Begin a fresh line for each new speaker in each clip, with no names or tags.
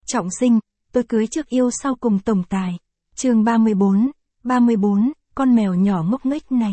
Trọng sinh, tôi cưới trước yêu sau cùng tổng tài. Chương 34, con mèo nhỏ ngốc nghếch này.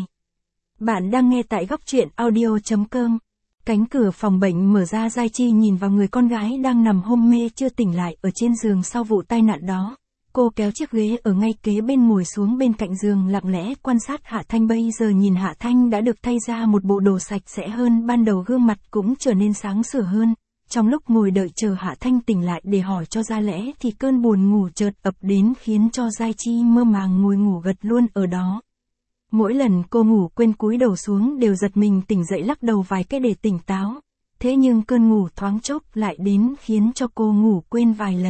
Bạn đang nghe tại góc truyện audio.com. Cánh cửa phòng bệnh mở ra, Giai Chi nhìn vào người con gái đang nằm hôn mê chưa tỉnh lại ở trên giường sau vụ tai nạn đó. Cô kéo chiếc ghế ở ngay kế bên ngồi xuống bên cạnh giường, lặng lẽ quan sát Hạ Thanh. Bây giờ nhìn Hạ Thanh đã được thay ra một bộ đồ sạch sẽ hơn ban đầu, gương mặt cũng trở nên sáng sủa hơn. Trong lúc ngồi đợi chờ Hạ Thanh tỉnh lại để hỏi cho ra lẽ thì cơn buồn ngủ chợt ập đến khiến cho Giai Chi mơ màng ngồi ngủ gật luôn ở đó. Mỗi lần cô ngủ quên cúi đầu xuống đều giật mình tỉnh dậy lắc đầu vài cái để tỉnh táo. Thế nhưng cơn ngủ thoáng chốc lại đến khiến cho cô ngủ quên vài lần.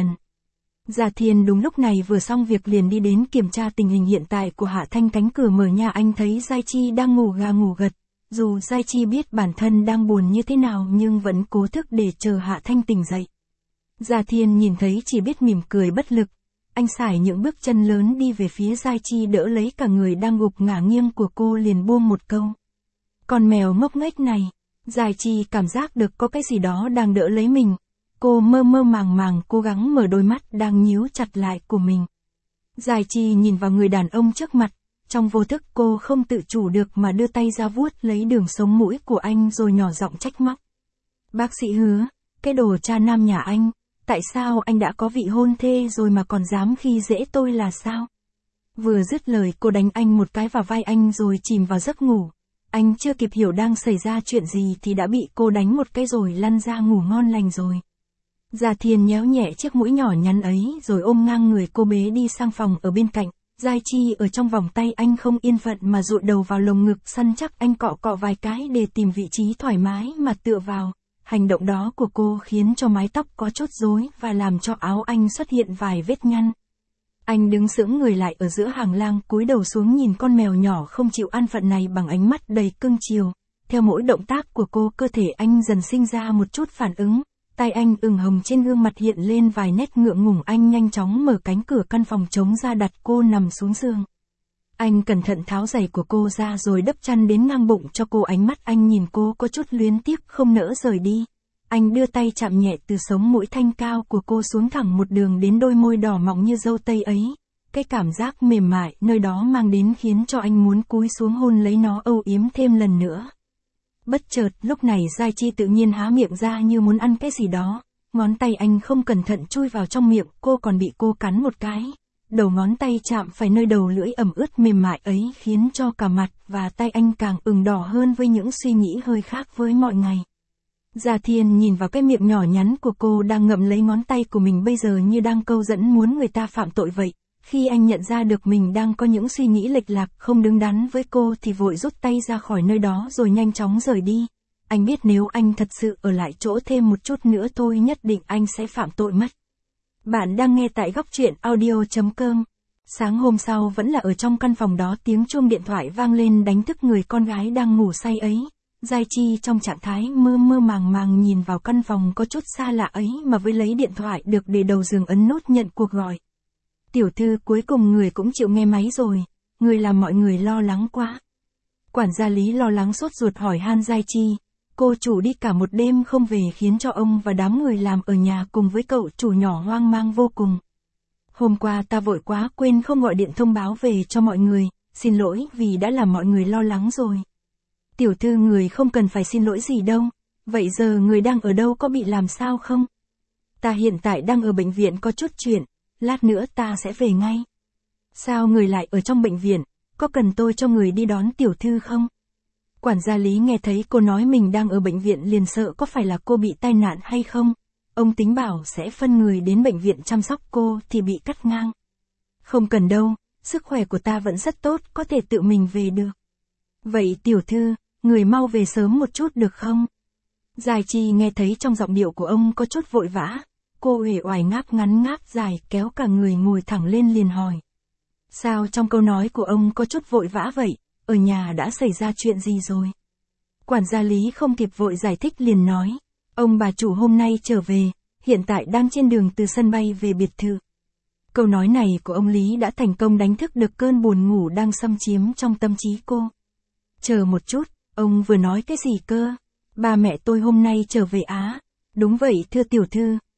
Già Thiền đúng lúc này vừa xong việc liền đi đến kiểm tra tình hình hiện tại của Hạ Thanh. Cánh cửa mở nhà, anh thấy Giai Chi đang ngủ gà ngủ gật. Dù Giai Chi biết bản thân đang buồn như thế nào nhưng vẫn cố thức để chờ Hạ Thanh tỉnh dậy. Già Thiền nhìn thấy chỉ biết mỉm cười bất lực. Anh sải những bước chân lớn đi về phía Giai Chi, đỡ lấy cả người đang gục ngả nghiêng của cô, liền buông một câu: "Con mèo ngốc nghếch này." Giai Chi cảm giác được có cái gì đó đang đỡ lấy mình. Cô mơ mơ màng màng cố gắng mở đôi mắt đang nhíu chặt lại của mình. Giai Chi nhìn vào người đàn ông trước mặt. Trong vô thức cô không tự chủ được mà đưa tay ra vuốt lấy đường sống mũi của anh rồi nhỏ giọng trách móc: "Bác sĩ Hứa, cái đồ cha nam nhà anh, tại sao anh đã có vị hôn thê rồi mà còn dám khi dễ tôi là sao?" Vừa dứt lời cô đánh anh một cái vào vai anh rồi chìm vào giấc ngủ. Anh chưa kịp hiểu đang xảy ra chuyện gì thì đã bị cô đánh một cái rồi lăn ra ngủ ngon lành rồi. Già Thiền nhéo nhẹ chiếc mũi nhỏ nhắn ấy rồi ôm ngang người cô bế đi sang phòng ở bên cạnh. Giai Chi ở trong vòng tay anh không yên phận mà dụi đầu vào lồng ngực săn chắc anh, cọ cọ vài cái để tìm vị trí thoải mái mà tựa vào. Hành động đó của cô khiến cho mái tóc có chút rối và làm cho áo anh xuất hiện vài vết nhăn. Anh đứng sững người lại ở giữa hàng lang, cúi đầu xuống nhìn con mèo nhỏ không chịu an phận này bằng ánh mắt đầy cưng chiều. Theo mỗi động tác của cô, cơ thể anh dần sinh ra một chút phản ứng. Tai anh ửng hồng, trên gương mặt hiện lên vài nét ngượng ngùng. Anh nhanh chóng mở cánh cửa căn phòng trống ra, đặt cô nằm xuống giường. Anh cẩn thận tháo giày của cô ra rồi đắp chăn đến ngang bụng cho cô. Ánh mắt anh nhìn cô có chút luyến tiếc không nỡ rời đi. Anh đưa tay chạm nhẹ từ sống mũi thanh cao của cô xuống thẳng một đường đến đôi môi đỏ mọng như dâu tây ấy. Cái cảm giác mềm mại nơi đó mang đến khiến cho anh muốn cúi xuống hôn lấy nó âu yếm thêm lần nữa. Bất chợt lúc này Giai Chi tự nhiên há miệng ra như muốn ăn cái gì đó. Ngón tay anh không cẩn thận chui vào trong miệng cô, còn bị cô cắn một cái. Đầu ngón tay chạm phải nơi đầu lưỡi ẩm ướt mềm mại ấy khiến cho cả mặt và tay anh càng ửng đỏ hơn với những suy nghĩ hơi khác với mọi ngày. Già Thiền nhìn vào cái miệng nhỏ nhắn của cô đang ngậm lấy ngón tay của mình bây giờ như đang câu dẫn muốn người ta phạm tội vậy. Khi anh nhận ra được mình đang có những suy nghĩ lệch lạc không đứng đắn với cô thì vội rút tay ra khỏi nơi đó rồi nhanh chóng rời đi. Anh biết nếu anh thật sự ở lại chỗ thêm một chút nữa thôi nhất định anh sẽ phạm tội mất. Bạn đang nghe tại góc truyện audio.com. Sáng hôm sau vẫn là ở trong căn phòng đó, tiếng chuông điện thoại vang lên đánh thức người con gái đang ngủ say ấy. Giai Chi trong trạng thái mơ mơ màng màng nhìn vào căn phòng có chút xa lạ ấy mà với lấy điện thoại được để đầu giường ấn nút nhận cuộc gọi. "Tiểu thư, cuối cùng người cũng chịu nghe máy rồi, người làm mọi người lo lắng quá." Quản gia Lý lo lắng sốt ruột hỏi han Giai Chi. "Cô chủ đi cả một đêm không về khiến cho ông và đám người làm ở nhà cùng với cậu chủ nhỏ hoang mang vô cùng. Hôm qua ta vội quá quên không gọi điện thông báo về cho mọi người, xin lỗi vì đã làm mọi người lo lắng rồi." "Tiểu thư, người không cần phải xin lỗi gì đâu, vậy giờ người đang ở đâu, có bị làm sao không?" "Ta hiện tại đang ở bệnh viện có chút chuyện, lát nữa ta sẽ về ngay." "Sao người lại ở trong bệnh viện, có cần tôi cho người đi đón tiểu thư không?" Quản gia Lý nghe thấy cô nói mình đang ở bệnh viện liền sợ có phải là cô bị tai nạn hay không. Ông tính bảo sẽ phân người đến bệnh viện chăm sóc cô thì bị cắt ngang. "Không cần đâu, sức khỏe của ta vẫn rất tốt, có thể tự mình về được." "Vậy tiểu thư, người mau về sớm một chút được không?" Giai Chi nghe thấy trong giọng điệu của ông có chút vội vã. Cô uể oải ngáp ngắn ngáp dài kéo cả người ngồi thẳng lên liền hỏi: "Sao trong câu nói của ông có chút vội vã vậy, ở nhà đã xảy ra chuyện gì rồi?" Quản gia Lý không kịp vội giải thích liền nói: "Ông bà chủ hôm nay trở về, hiện tại đang trên đường từ sân bay về biệt thự." Câu nói này của ông Lý đã thành công đánh thức được cơn buồn ngủ đang xâm chiếm trong tâm trí cô. "Chờ một chút, ông vừa nói cái gì cơ?" "Ba mẹ tôi hôm nay trở về á." "Đúng vậy thưa tiểu thư,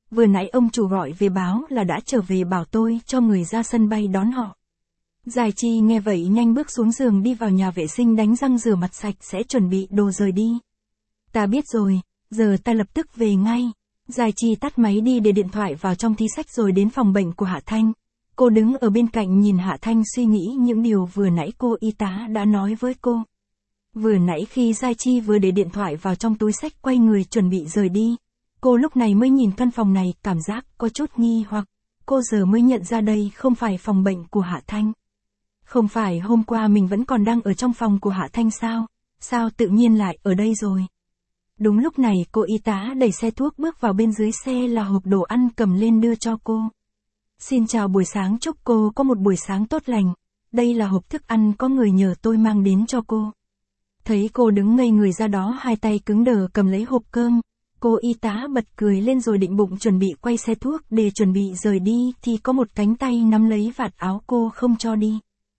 vừa nãy ông chủ gọi về báo là đã trở về, bảo tôi cho người ra sân bay đón họ. Giải Chi nghe vậy nhanh bước xuống giường đi vào nhà vệ sinh đánh răng rửa mặt sạch sẽ chuẩn bị đồ rời đi. Ta biết rồi, giờ ta lập tức về ngay. Giải Chi tắt máy đi để điện thoại vào trong ví sách rồi đến phòng bệnh của Hạ Thanh. Cô đứng ở bên cạnh nhìn Hạ Thanh suy nghĩ những điều vừa nãy cô y tá đã nói với cô. Vừa nãy khi Giải Chi vừa để điện thoại vào trong túi sách quay người chuẩn bị rời đi, cô lúc này mới nhìn căn phòng này, cảm giác có chút nghi hoặc. Cô giờ mới nhận ra đây không phải phòng bệnh của Hạ Thanh. Không phải hôm qua mình vẫn còn đang ở trong phòng của Hạ Thanh sao? Sao tự nhiên lại ở đây rồi? Đúng lúc này cô y tá đẩy xe thuốc bước vào, bên dưới xe là hộp đồ ăn cầm lên đưa cho cô. Xin chào buổi sáng, chúc cô có một buổi sáng tốt lành. Đây là hộp thức ăn có người nhờ tôi mang đến cho cô. Thấy cô đứng ngây người ra đó, hai tay cứng đờ cầm lấy hộp cơm, cô y tá bật cười lên rồi định bụng chuẩn bị quay xe thuốc để chuẩn bị rời đi thì có một cánh tay nắm lấy vạt áo cô không cho đi.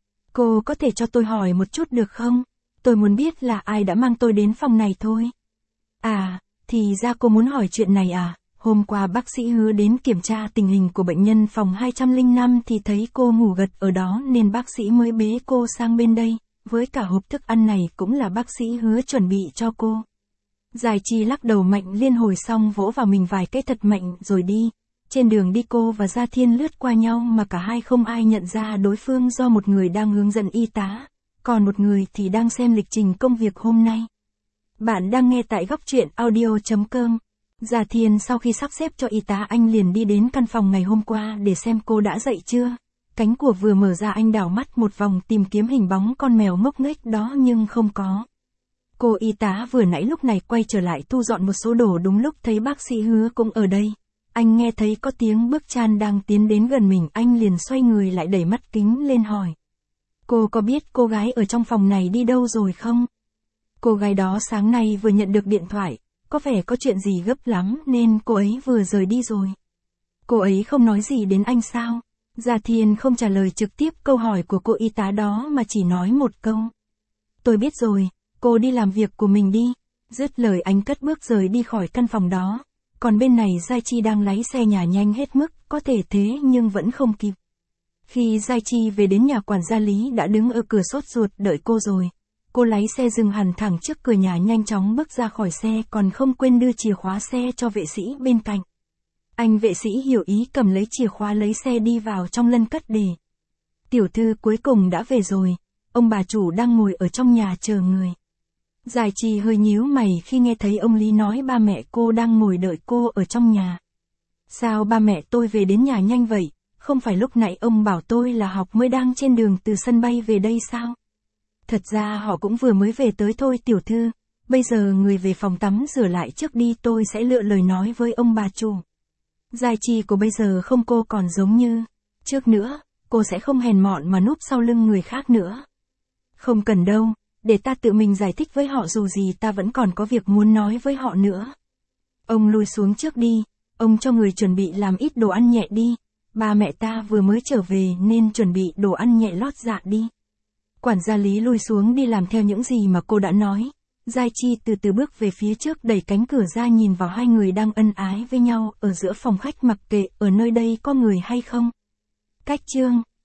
Cô có thể cho tôi hỏi một chút được không? Tôi muốn biết là ai đã mang tôi đến phòng này thôi. À, thì ra cô muốn hỏi chuyện này à? Hôm qua bác sĩ Hứa đến kiểm tra tình hình của bệnh nhân phòng 205 thì thấy cô ngủ gật ở đó nên bác sĩ mới bế cô sang bên đây. Với cả hộp thức ăn này cũng là bác sĩ Hứa chuẩn bị cho cô. Giải Chi lắc đầu mạnh liên hồi xong vỗ vào mình vài cái thật mạnh rồi đi. Trên đường đi cô và Gia Thiên lướt qua nhau mà cả hai không ai nhận ra đối phương, do một người đang hướng dẫn y tá, còn một người thì đang xem lịch trình công việc hôm nay. Bạn đang nghe tại góc truyện audio.com. Gia Thiên sau khi sắp xếp cho y tá, anh liền đi đến căn phòng ngày hôm qua để xem cô đã dậy chưa. Cánh cửa vừa mở ra, anh đảo mắt một vòng tìm kiếm hình bóng con mèo ngốc nghếch đó nhưng không có. Cô y tá vừa nãy lúc này quay trở lại thu dọn một số đồ, đúng lúc thấy bác sĩ Hứa cũng ở đây. Anh nghe thấy có tiếng bước chân đang tiến đến gần mình, anh liền xoay người lại đẩy mắt kính lên hỏi. Cô có biết cô gái ở trong phòng này đi đâu rồi không? Cô gái đó sáng nay vừa nhận được điện thoại, có vẻ có chuyện gì gấp lắm nên cô ấy vừa rời đi rồi. Cô ấy không nói gì đến anh sao? Gia Thiên không trả lời trực tiếp câu hỏi của cô y tá đó mà chỉ nói một câu. Tôi biết rồi, cô đi làm việc của mình đi. Dứt lời anh cất bước rời đi khỏi căn phòng đó. Còn bên này Giai Chi đang lái xe nhà nhanh hết mức có thể thế nhưng vẫn không kịp. Khi Giai Chi về đến nhà, quản gia Lý đã đứng ở cửa sốt ruột đợi cô rồi. Cô lái xe dừng hẳn thẳng trước cửa nhà, nhanh chóng bước ra khỏi xe còn không quên đưa chìa khóa xe cho vệ sĩ bên cạnh. Anh vệ sĩ hiểu ý cầm lấy chìa khóa lấy xe đi vào trong lân cất để. Tiểu thư cuối cùng đã về rồi, ông bà chủ đang ngồi ở trong nhà chờ người. Giải Chi hơi nhíu mày khi nghe thấy ông Lý nói ba mẹ cô đang ngồi đợi cô ở trong nhà. Sao ba mẹ tôi về đến nhà nhanh vậy? Không phải lúc nãy ông bảo tôi là Học mới đang trên đường từ sân bay về đây sao? Thật ra họ cũng vừa mới về tới thôi tiểu thư. Bây giờ người về phòng tắm rửa lại trước đi, tôi sẽ lựa lời nói với ông bà chủ. Giải Chi của bây giờ không, cô còn giống như trước nữa, cô sẽ không hèn mọn mà núp sau lưng người khác nữa. Không cần đâu, để ta tự mình giải thích với họ, dù gì ta vẫn còn có việc muốn nói với họ nữa. Ông lui xuống trước đi, ông cho người chuẩn bị làm ít đồ ăn nhẹ đi. Ba mẹ ta vừa mới trở về nên chuẩn bị đồ ăn nhẹ lót dạ đi. Quản gia Lý lui xuống đi làm theo những gì mà cô đã nói. Giai Chi từ từ bước về phía trước, đẩy cánh cửa ra nhìn vào hai người đang ân ái với nhau ở giữa phòng khách, mặc kệ ở nơi đây có người hay không. Cách chương